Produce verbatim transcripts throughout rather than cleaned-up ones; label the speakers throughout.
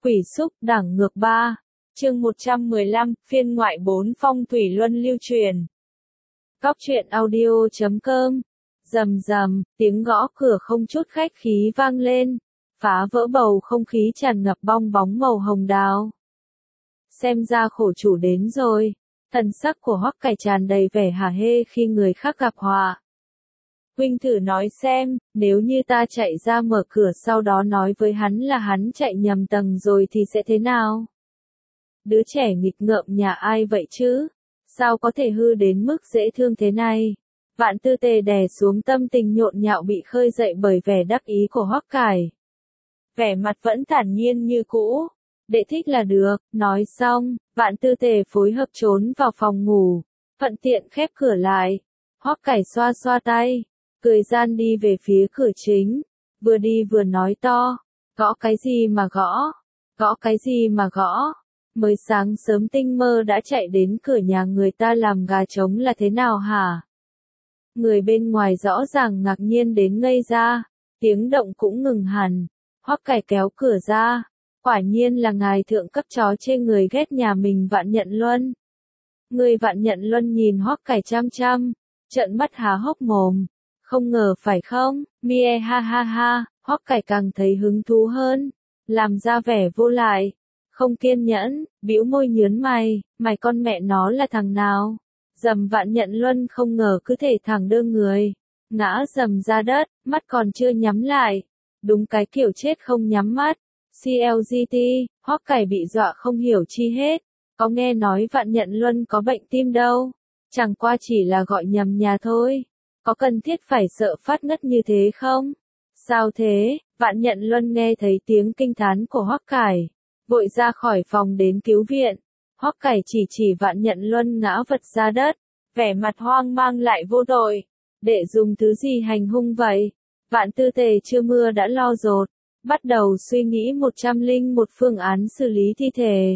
Speaker 1: Quỷ xúc đẳng ngược ba. Chương một trăm mười lăm, phiên ngoại bốn phong thủy luân lưu truyền. Góc truyện audio chấm com. Rầm rầm, tiếng gõ cửa không chút khách khí vang lên, phá vỡ bầu không khí tràn ngập bong bóng màu hồng đào. Xem ra khổ chủ đến rồi, thần sắc của Hoắc Cải tràn đầy vẻ hả hê khi người khác gặp họa. Huynh thử nói xem, nếu như ta chạy ra mở cửa sau đó nói với hắn là hắn chạy nhầm tầng rồi thì sẽ thế nào? Đứa trẻ nghịch ngợm nhà ai vậy chứ? Sao có thể hư đến mức dễ thương thế này? Vạn Tư Tề đè xuống tâm tình nhộn nhạo bị khơi dậy bởi vẻ đắc ý của Hoắc Cải. Vẻ mặt vẫn thản nhiên như cũ. Đệ thích là được, nói xong, Vạn Tư Tề phối hợp trốn vào phòng ngủ, thuận tiện khép cửa lại. Hoắc Cải xoa xoa tay, cười gian đi về phía cửa chính, vừa đi vừa nói to, gõ cái gì mà gõ, gõ cái gì mà gõ, mới sáng sớm tinh mơ đã chạy đến cửa nhà người ta làm gà trống là thế nào hả? Người bên ngoài rõ ràng ngạc nhiên đến ngây ra, tiếng động cũng ngừng hẳn. Hoắc Cải kéo cửa ra, quả nhiên là ngài thượng cấp chó chê người ghét nhà mình Vạn Nhận Luân. Người Vạn Nhận Luân nhìn Hoắc Cải chăm chăm, trợn mắt há hốc mồm, không ngờ phải không? Mie ha ha ha, Hoắc Cải càng thấy hứng thú hơn, làm ra vẻ vô lại, không kiên nhẫn, bĩu môi nhớn mày, mày con mẹ nó là thằng nào? Dầm Vạn Nhận Luân không ngờ cứ thể thẳng đơ người, ngã dầm ra đất, mắt còn chưa nhắm lại, đúng cái kiểu chết không nhắm mắt. xê lờ giê tê, Hoắc Cải bị dọa không hiểu chi hết, có nghe nói Vạn Nhận Luân có bệnh tim đâu, chẳng qua chỉ là gọi nhầm nhà thôi, có cần thiết phải sợ phát ngất như thế không? Sao thế? Vạn Nhận Luân nghe thấy tiếng kinh thán của Hoắc Cải, vội ra khỏi phòng đến cứu viện. Hoắc Cải chỉ chỉ Vạn Nhận Luân ngã vật ra đất, vẻ mặt hoang mang lại vô tội, để dùng thứ gì hành hung vậy? Vạn Tư Tề chưa mưa đã lo dột, bắt đầu suy nghĩ một trăm linh một phương án xử lý thi thể.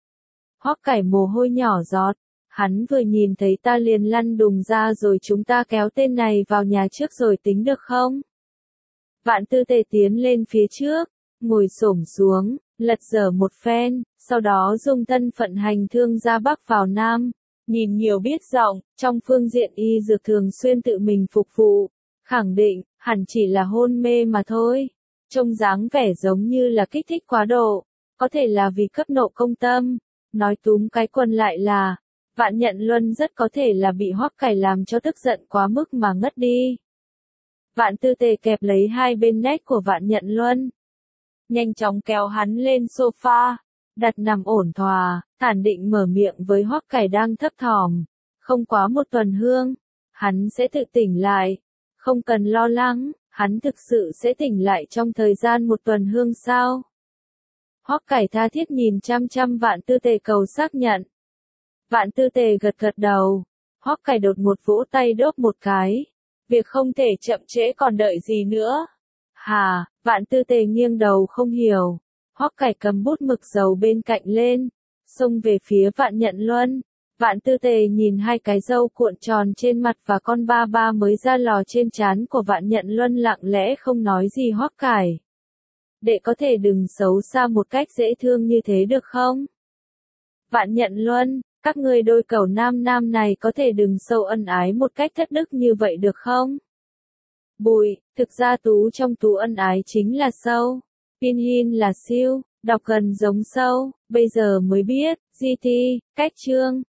Speaker 1: Hoắc Cải mồ hôi nhỏ giọt, hắn vừa nhìn thấy ta liền lăn đùng ra rồi chúng ta kéo tên này vào nhà trước rồi tính được không? Vạn Tư Tề tiến lên phía trước, ngồi xổm xuống, lật dở một phen, sau đó dùng thân phận hành thương ra Bắc vào Nam, nhìn nhiều biết rộng, trong phương diện y dược thường xuyên tự mình phục vụ, khẳng định, hẳn chỉ là hôn mê mà thôi. Trông dáng vẻ giống như là kích thích quá độ, có thể là vì cấp nộ công tâm, nói túm cái quần lại là, Vạn Nhận Luân rất có thể là bị Hoắc Cải làm cho tức giận quá mức mà ngất đi. Vạn Tư Tề kẹp lấy hai bên nách của Vạn Nhận Luân, nhanh chóng kéo hắn lên sofa, đặt nằm ổn thỏa, thản định mở miệng với Hoắc Cải đang thấp thỏm, không quá một tuần hương, hắn sẽ tự tỉnh lại, không cần lo lắng. Hắn thực sự sẽ tỉnh lại trong thời gian một tuần hương sao? Hoắc Cải tha thiết nhìn chăm chăm Vạn Tư Tề cầu xác nhận. Vạn Tư Tề gật gật đầu. Hoắc Cải đột một vỗ tay đốp một cái. Việc không thể chậm trễ còn đợi gì nữa? Hà, Vạn Tư Tề nghiêng đầu không hiểu. Hoắc Cải cầm bút mực dầu bên cạnh lên, xông về phía Vạn Nhận Luân. Vạn Tư Tề nhìn hai cái râu cuộn tròn trên mặt và con ba ba mới ra lò trên trán của Vạn Nhận Luân lặng lẽ không nói gì. Hoắc Cải, đệ có thể đừng xấu xa một cách dễ thương như thế được không? Vạn Nhận Luân, các ngươi đôi cẩu nam nam này có thể đừng sâu ân ái một cách thất đức như vậy được không? Bụi, thực ra tú trong tú ân ái chính là sâu, Pinyin là siêu, đọc gần giống sâu, bây giờ mới biết, giê tê, cách chương.